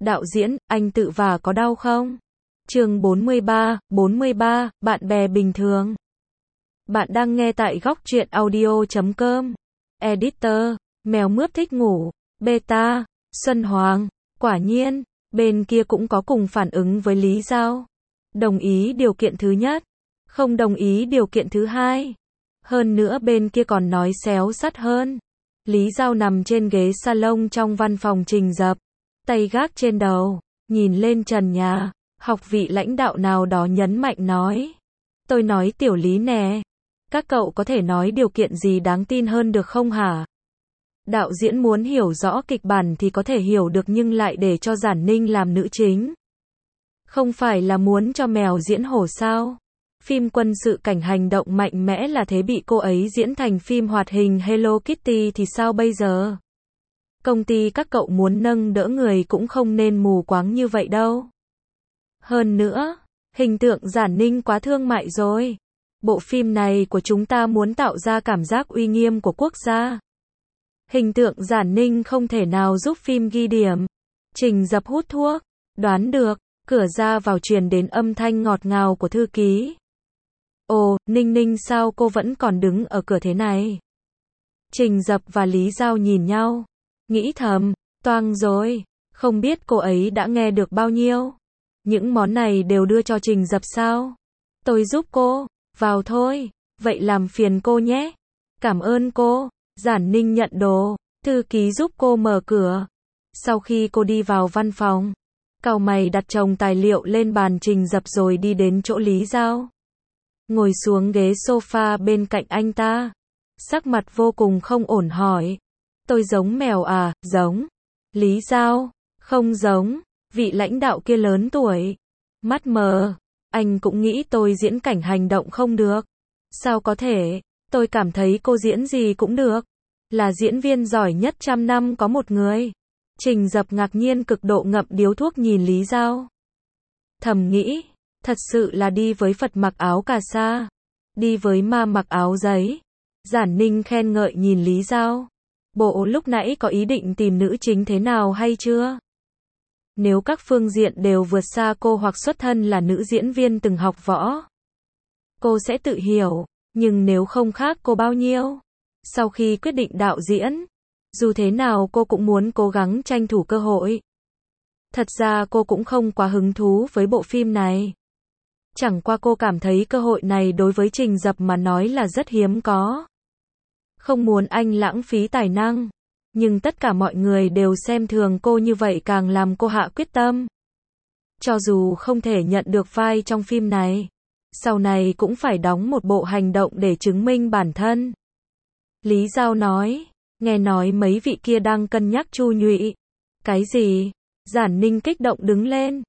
Đạo diễn, anh tự vả có đau không? Chương 43, bạn bè bình thường. Bạn đang nghe tại góc truyện audio.com. Editor, mèo mướp thích ngủ. Beta, Xuân Hoàng. Quả nhiên, bên kia cũng có cùng phản ứng với Lý Giao. Đồng ý điều kiện thứ nhất, không đồng ý điều kiện thứ hai. Hơn nữa bên kia còn nói xéo sắt hơn. Lý Giao nằm trên ghế salon trong văn phòng Trình Dập, tay gác trên đầu, nhìn lên trần nhà. Học vị lãnh đạo nào đó nhấn mạnh nói. Tôi nói tiểu Lý nè, các cậu có thể nói điều kiện gì đáng tin hơn được không hả? Đạo diễn muốn hiểu rõ kịch bản thì có thể hiểu được nhưng lại để cho Giản Ninh làm nữ chính. Không phải là muốn cho mèo diễn hổ sao? Phim quân sự cảnh hành động mạnh mẽ là thế bị cô ấy diễn thành phim hoạt hình Hello Kitty thì sao bây giờ? Công ty các cậu muốn nâng đỡ người cũng không nên mù quáng như vậy đâu. Hơn nữa, hình tượng Giản Ninh quá thương mại rồi. Bộ phim này của chúng ta muốn tạo ra cảm giác uy nghiêm của quốc gia. Hình tượng Giản Ninh không thể nào giúp phim ghi điểm. Trình Dập hút thuốc, đoán được, cửa ra vào truyền đến âm thanh ngọt ngào của thư ký. Ồ, Ninh Ninh sao cô vẫn còn đứng ở cửa thế này? Trình Dập và Lý Giao nhìn nhau, nghĩ thầm, toang rồi, không biết cô ấy đã nghe được bao nhiêu. Những món này đều đưa cho Trình Dập sao? Tôi giúp cô, vào thôi, vậy làm phiền cô nhé. Cảm ơn cô. Giản Ninh nhận đồ, thư ký giúp cô mở cửa. Sau khi cô đi vào văn phòng, cau mày đặt chồng tài liệu lên bàn Trình Dập rồi đi đến chỗ Lý Giao. Ngồi xuống ghế sofa bên cạnh anh ta. Sắc mặt vô cùng không ổn hỏi. Tôi giống mèo à? Giống. Lý Giao, không giống. Vị lãnh đạo kia lớn tuổi. Mắt mờ. Anh cũng nghĩ tôi diễn cảnh hành động không được. Sao có thể? Tôi cảm thấy cô diễn gì cũng được. Là diễn viên giỏi nhất 100 năm có một người. Trình Dập ngạc nhiên cực độ ngậm điếu thuốc nhìn Lý Giao. Thầm nghĩ, thật sự là đi với Phật mặc áo cà sa, đi với ma mặc áo giấy. Giản Ninh khen ngợi nhìn Lý Giao. Bộ lúc nãy có ý định tìm nữ chính thế nào hay chưa? Nếu các phương diện đều vượt xa cô hoặc xuất thân là nữ diễn viên từng học võ, cô sẽ tự hiểu, nhưng nếu không khác cô bao nhiêu. Sau khi quyết định đạo diễn, dù thế nào cô cũng muốn cố gắng tranh thủ cơ hội. Thật ra cô cũng không quá hứng thú với bộ phim này. Chẳng qua cô cảm thấy cơ hội này đối với Trình Dập mà nói là rất hiếm có. Không muốn anh lãng phí tài năng. Nhưng tất cả mọi người đều xem thường cô như vậy càng làm cô hạ quyết tâm. Cho dù không thể nhận được vai trong phim này, sau này cũng phải đóng một bộ hành động để chứng minh bản thân. Lý Giao nói, nghe nói mấy vị kia đang cân nhắc Chu Nhụy. Cái gì? Giản Ninh kích động đứng lên.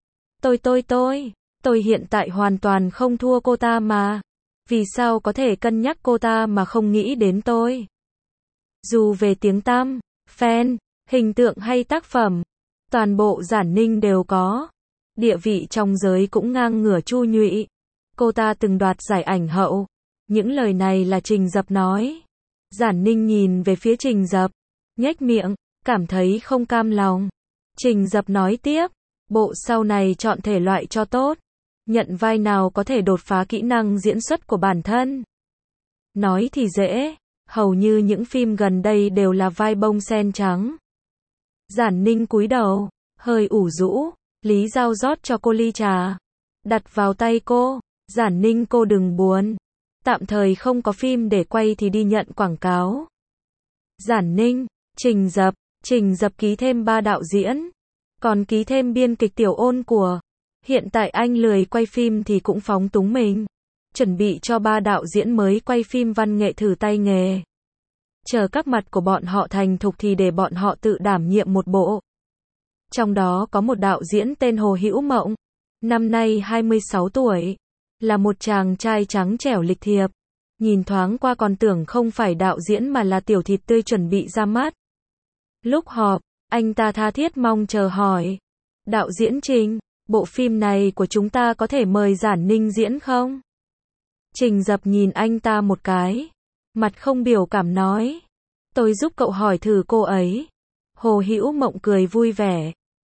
Tôi hiện tại hoàn toàn không thua cô ta mà. Vì sao có thể cân nhắc cô ta mà không nghĩ đến tôi? Dù về tiếng tăm, fan, hình tượng hay tác phẩm, toàn bộ Giản Ninh đều có. Địa vị trong giới cũng ngang ngửa Chu Nhụy. Cô ta từng đoạt giải ảnh hậu. Những lời này là Trình Dập nói. Giản Ninh nhìn về phía Trình Dập, nhếch miệng, cảm thấy không cam lòng. Trình Dập nói tiếp, bộ sau này chọn thể loại cho tốt. Nhận vai nào có thể đột phá kỹ năng diễn xuất của bản thân. Nói thì dễ, hầu như những phim gần đây đều là vai bông sen trắng. Giản Ninh cúi đầu, hơi ủ rũ. Lý Giao rót cho cô ly trà, đặt vào tay cô. Giản Ninh cô đừng buồn. Tạm thời không có phim để quay thì đi nhận quảng cáo. Giản Ninh, Trình Dập ký thêm 3 đạo diễn. Còn ký thêm biên kịch Tiểu Ôn của. Hiện tại anh lười quay phim thì cũng phóng túng mình. Chuẩn bị cho 3 đạo diễn mới quay phim văn nghệ thử tay nghề. Chờ các mặt của bọn họ thành thục thì để bọn họ tự đảm nhiệm một bộ. Trong đó có một đạo diễn tên Hồ Hữu Mộng. Năm nay 26 tuổi. Là một chàng trai trắng trẻo lịch thiệp. Nhìn thoáng qua còn tưởng không phải đạo diễn mà là tiểu thịt tươi chuẩn bị ra mắt. Lúc họp, anh ta tha thiết mong chờ hỏi. Đạo diễn Trình, bộ phim này của chúng ta có thể mời Giản Ninh diễn không? Trình Dập nhìn anh ta một cái. Mặt không biểu cảm nói. Tôi giúp cậu hỏi thử cô ấy. Hồ Hữu Mộng cười vui vẻ.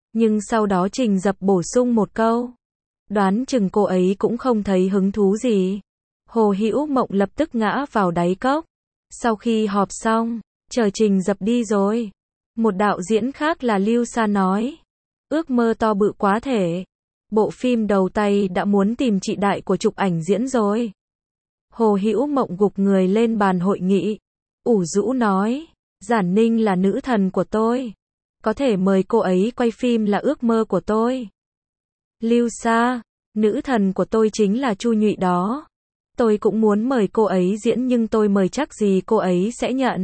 Nhưng sau đó Trình Dập bổ sung một câu. Đoán chừng cô ấy cũng không thấy hứng thú gì. Hồ Hữu Mộng lập tức ngã vào đáy cốc. Sau khi họp xong, chờ Trình Dập đi rồi. Một đạo diễn khác là Lưu Sa nói. Ước mơ to bự quá thể. Bộ phim đầu tay đã muốn tìm chị đại của chụp ảnh diễn rồi. Hồ Hữu Mộng gục người lên bàn hội nghị. Ủ rũ nói. Giản Ninh là nữ thần của tôi. Có thể mời cô ấy quay phim là ước mơ của tôi. Lưu Sa, nữ thần của tôi chính là Chu Nhụy đó. Tôi cũng muốn mời cô ấy diễn nhưng tôi mời chắc gì cô ấy sẽ nhận.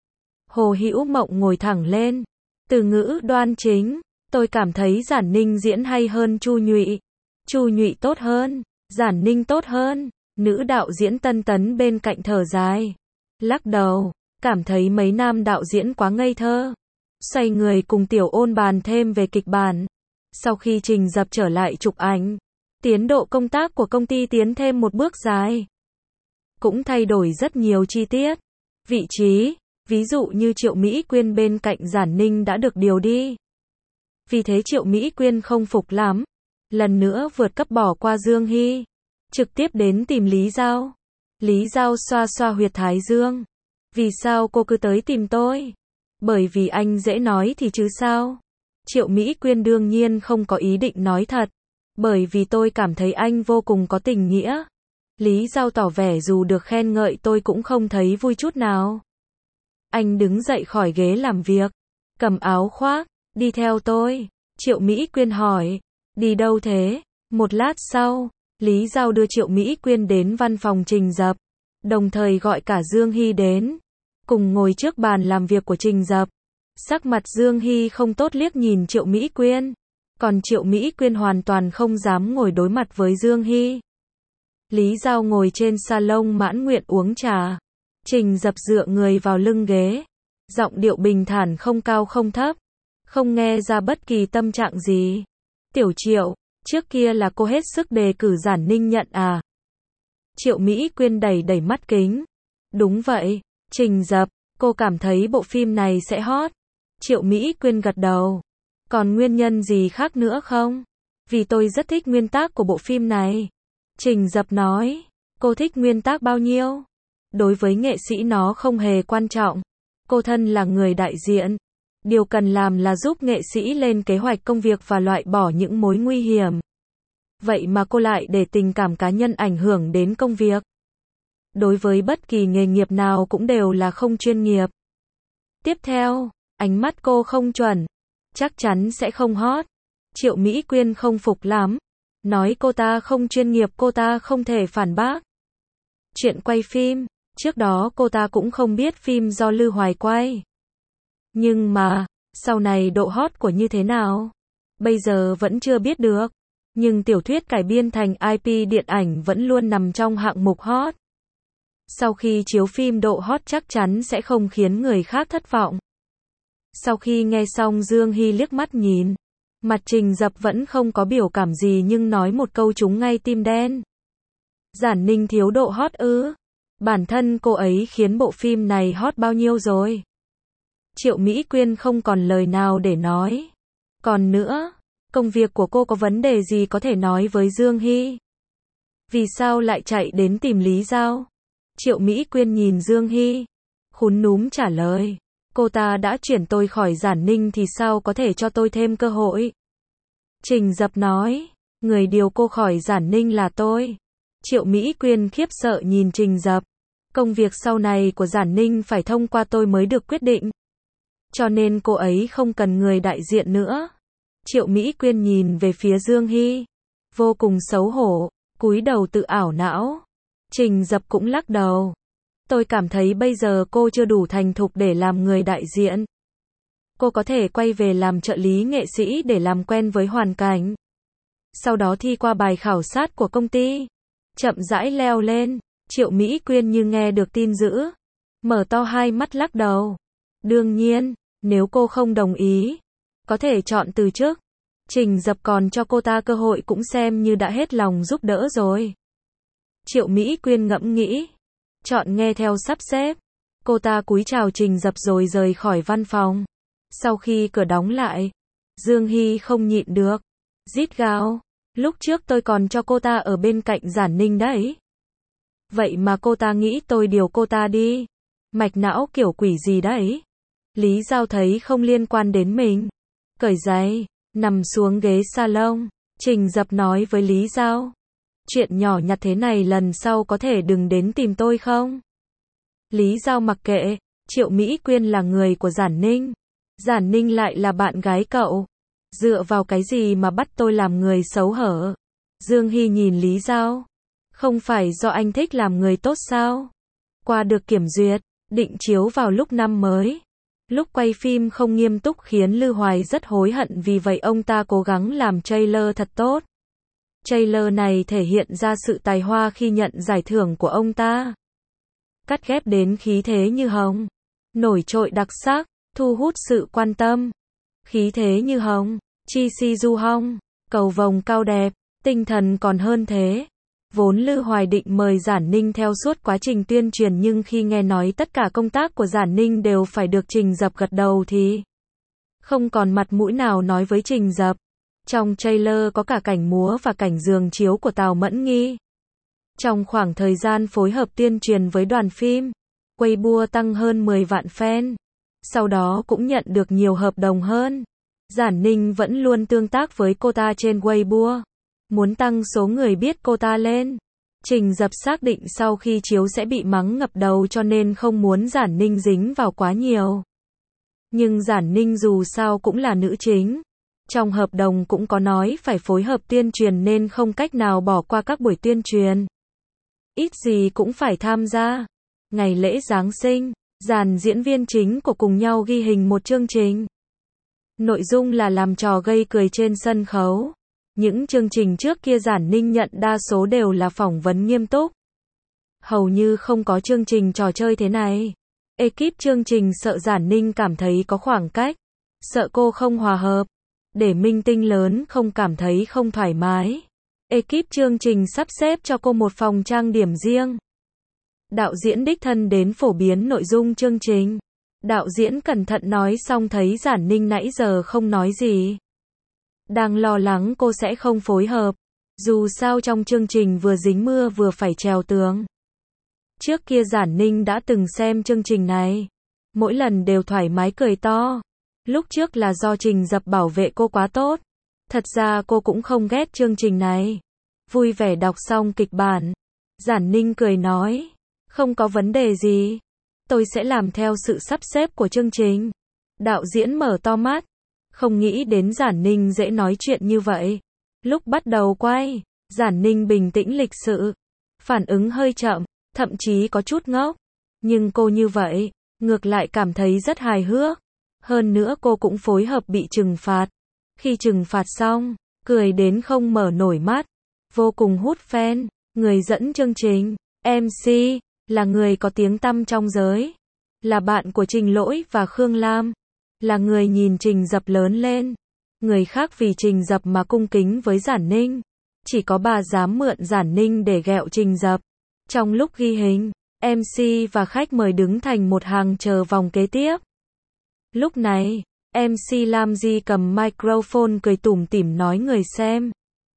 Hồ Hữu Mộng ngồi thẳng lên. Từ ngữ đoan chính. Tôi cảm thấy Giản Ninh diễn hay hơn Chu Nhụy. Chu Nhụy tốt hơn. Giản Ninh tốt hơn. Nữ đạo diễn Tân Tấn bên cạnh thở dài. Lắc đầu. Cảm thấy mấy nam đạo diễn quá ngây thơ. Xoay người cùng Tiểu Ôn bàn thêm về kịch bản. Sau khi Trình Dập trở lại chụp ảnh, tiến độ công tác của công ty tiến thêm một bước dài. Cũng thay đổi rất nhiều chi tiết. Vị trí, ví dụ như Triệu Mỹ Quyên bên cạnh Giản Ninh đã được điều đi. Vì thế Triệu Mỹ Quyên không phục lắm. Lần nữa vượt cấp bỏ qua Dương Hy. Trực tiếp đến tìm Lý Giao. Lý Giao xoa xoa huyệt thái dương. Vì sao cô cứ tới tìm tôi? Bởi vì anh dễ nói thì chứ sao? Triệu Mỹ Quyên đương nhiên không có ý định nói thật. Bởi vì tôi cảm thấy anh vô cùng có tình nghĩa. Lý Giao tỏ vẻ dù được khen ngợi tôi cũng không thấy vui chút nào. Anh đứng dậy khỏi ghế làm việc. Cầm áo khoác. Đi theo tôi. Triệu Mỹ Quyên hỏi. Đi đâu thế? Một lát sau, Lý Giao đưa Triệu Mỹ Quyên đến văn phòng Trình Dập. Đồng thời gọi cả Dương Hy đến. Cùng ngồi trước bàn làm việc của Trình Dập. Sắc mặt Dương Hy không tốt liếc nhìn Triệu Mỹ Quyên. Còn Triệu Mỹ Quyên hoàn toàn không dám ngồi đối mặt với Dương Hy. Lý Giao ngồi trên salon mãn nguyện uống trà. Trình Dập dựa người vào lưng ghế. Giọng điệu bình thản không cao không thấp. Không nghe ra bất kỳ tâm trạng gì. Tiểu Triệu, trước kia là cô hết sức đề cử Giản Ninh nhận à? Triệu Mỹ Quyên đẩy đẩy mắt kính. Đúng vậy, Trình Dập, cô cảm thấy bộ phim này sẽ hot. Triệu Mỹ Quyên gật đầu. Còn nguyên nhân gì khác nữa không? Vì tôi rất thích nguyên tác của bộ phim này. Trình Dập nói. Cô thích nguyên tác bao nhiêu? Đối với nghệ sĩ nó không hề quan trọng. Cô thân là người đại diện. Điều cần làm là giúp nghệ sĩ lên kế hoạch công việc và loại bỏ những mối nguy hiểm. Vậy mà cô lại để tình cảm cá nhân ảnh hưởng đến công việc. Đối với bất kỳ nghề nghiệp nào cũng đều là không chuyên nghiệp. Tiếp theo, ánh mắt cô không chuẩn. Chắc chắn sẽ không hot. Triệu Mỹ Quyên không phục lắm. Nói cô ta không chuyên nghiệp cô ta không thể phản bác. Chuyện quay phim, trước đó cô ta cũng không biết phim do Lư Hoài quay. Nhưng mà, sau này độ hot của như thế nào? Bây giờ vẫn chưa biết được. Nhưng tiểu thuyết cải biên thành IP điện ảnh vẫn luôn nằm trong hạng mục hot. Sau khi chiếu phim độ hot chắc chắn sẽ không khiến người khác thất vọng. Sau khi nghe xong Dương Hy liếc mắt nhìn. Mặt Trình Dập vẫn không có biểu cảm gì nhưng nói một câu trúng ngay tim đen. Giản Ninh thiếu độ hot ư? Bản thân cô ấy khiến bộ phim này hot bao nhiêu rồi? Triệu Mỹ Quyên không còn lời nào để nói. Còn nữa, công việc của cô có vấn đề gì có thể nói với Dương Hy? Vì sao lại chạy đến tìm Lý Giao? Triệu Mỹ Quyên nhìn Dương Hy. Khúm núm trả lời. Cô ta đã chuyển tôi khỏi Giản Ninh thì sao có thể cho tôi thêm cơ hội? Trình Dập nói. Người điều cô khỏi Giản Ninh là tôi. Triệu Mỹ Quyên khiếp sợ nhìn Trình Dập. Công việc sau này của Giản Ninh phải thông qua tôi mới được quyết định. Cho nên cô ấy không cần người đại diện nữa. Triệu Mỹ Quyên nhìn về phía Dương Hy. Vô cùng xấu hổ, cúi đầu tự ảo não. Trình Dập cũng lắc đầu. Tôi cảm thấy bây giờ cô chưa đủ thành thục để làm người đại diện. Cô có thể quay về làm trợ lý nghệ sĩ để làm quen với hoàn cảnh. Sau đó thi qua bài khảo sát của công ty. Chậm rãi leo lên. Triệu Mỹ Quyên như nghe được tin dữ. Mở to hai mắt lắc đầu. Đương nhiên, nếu cô không đồng ý, có thể chọn từ chức. Trình Dập còn cho cô ta cơ hội cũng xem như đã hết lòng giúp đỡ rồi. Triệu Mỹ Quyên ngẫm nghĩ. Chọn nghe theo sắp xếp. Cô ta cúi chào Trình Dập rồi rời khỏi văn phòng. Sau khi cửa đóng lại, Dương Hy không nhịn được. Rít gào. Lúc trước tôi còn cho cô ta ở bên cạnh Giản Ninh đấy. Vậy mà cô ta nghĩ tôi điều cô ta đi. Mạch não kiểu quỷ gì đấy. Lý Giao thấy không liên quan đến mình. Cởi giày, nằm xuống ghế salon. Trình Dập nói với Lý Giao. Chuyện nhỏ nhặt thế này lần sau có thể đừng đến tìm tôi không? Lý Giao mặc kệ. Triệu Mỹ Quyên là người của Giản Ninh. Giản Ninh lại là bạn gái cậu. Dựa vào cái gì mà bắt tôi làm người xấu hở? Dương Hy nhìn Lý Giao. Không phải do anh thích làm người tốt sao? Qua được kiểm duyệt, định chiếu vào lúc năm mới. Lúc quay phim không nghiêm túc khiến Lư Hoài rất hối hận, vì vậy ông ta cố gắng làm trailer thật tốt. Trailer này thể hiện ra sự tài hoa khi nhận giải thưởng của ông ta. Cắt ghép đến khí thế như hồng. Nổi trội đặc sắc, thu hút sự quan tâm. Khí thế như hồng, chi si du hong, cầu vồng cao đẹp, tinh thần còn hơn thế. Vốn Lư Hoài định mời Giản Ninh theo suốt quá trình tuyên truyền, nhưng khi nghe nói tất cả công tác của Giản Ninh đều phải được Trình Dập gật đầu thì không còn mặt mũi nào nói với Trình Dập. Trong trailer có cả cảnh múa và cảnh giường chiếu của Tào Mẫn Nghi. Trong khoảng thời gian phối hợp tuyên truyền với đoàn phim, Weibo tăng hơn 10 vạn fan. Sau đó cũng nhận được nhiều hợp đồng hơn. Giản Ninh vẫn luôn tương tác với cô ta trên Weibo, muốn tăng số người biết cô ta lên. Trình Dập xác định sau khi chiếu sẽ bị mắng ngập đầu cho nên không muốn Giản Ninh dính vào quá nhiều. Nhưng Giản Ninh dù sao cũng là nữ chính. Trong hợp đồng cũng có nói phải phối hợp tuyên truyền nên không cách nào bỏ qua các buổi tuyên truyền. Ít gì cũng phải tham gia. Ngày lễ Giáng sinh, dàn diễn viên chính của cùng nhau ghi hình một chương trình. Nội dung là làm trò gây cười trên sân khấu. Những chương trình trước kia Giản Ninh nhận đa số đều là phỏng vấn nghiêm túc. Hầu như không có chương trình trò chơi thế này. Ekip chương trình sợ Giản Ninh cảm thấy có khoảng cách, sợ cô không hòa hợp, để minh tinh lớn không cảm thấy không thoải mái. Ekip chương trình sắp xếp cho cô một phòng trang điểm riêng. Đạo diễn đích thân đến phổ biến nội dung chương trình. Đạo diễn cẩn thận nói xong thấy Giản Ninh nãy giờ không nói gì. Đang lo lắng cô sẽ không phối hợp. Dù sao trong chương trình vừa dính mưa vừa phải trèo tường. Trước kia Giản Ninh đã từng xem chương trình này. Mỗi lần đều thoải mái cười to. Lúc trước là do Trình Dập bảo vệ cô quá tốt. Thật ra cô cũng không ghét chương trình này. Vui vẻ đọc xong kịch bản. Giản Ninh cười nói. Không có vấn đề gì. Tôi sẽ làm theo sự sắp xếp của chương trình. Đạo diễn mở to mắt. Không nghĩ đến Giản Ninh dễ nói chuyện như vậy. Lúc bắt đầu quay, Giản Ninh bình tĩnh lịch sự. Phản ứng hơi chậm, thậm chí có chút ngốc. Nhưng cô như vậy, ngược lại cảm thấy rất hài hước. Hơn nữa cô cũng phối hợp bị trừng phạt. Khi trừng phạt xong, cười đến không mở nổi mắt. Vô cùng hút fan. Người dẫn chương trình, MC, là người có tiếng tăm trong giới. Là bạn của Trình Lỗi và Khương Lam. Là người nhìn Trình Dập lớn lên. Người khác vì Trình Dập mà cung kính với Giản Ninh. Chỉ có bà dám mượn Giản Ninh để ghẹo Trình Dập. Trong lúc ghi hình, MC và khách mời đứng thành một hàng chờ vòng kế tiếp. Lúc này, MC Lam Di cầm microphone cười tủm tỉm nói người xem.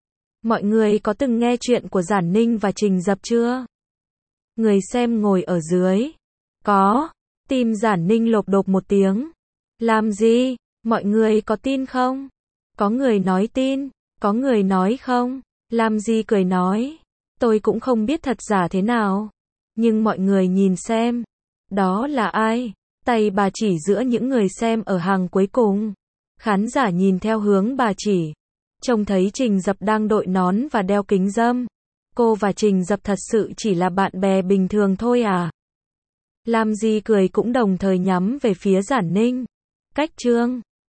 Mọi người có từng nghe chuyện của Giản Ninh và Trình Dập chưa? Người xem ngồi ở dưới. Có. Tim Giản Ninh lộp đột một tiếng. Làm gì? Mọi người có tin không? Có người nói tin, có người nói không. Làm gì cười nói. Tôi cũng không biết thật giả thế nào. Nhưng mọi người nhìn xem. Đó là ai? Tay bà chỉ giữa những người xem ở hàng cuối cùng. Khán giả nhìn theo hướng bà chỉ. Trông thấy Trình Dập đang đội nón và đeo kính râm. Cô và Trình Dập thật sự chỉ là bạn bè bình thường thôi à? Làm gì cười cũng đồng thời nhắm về phía Giản Ninh. Cách chương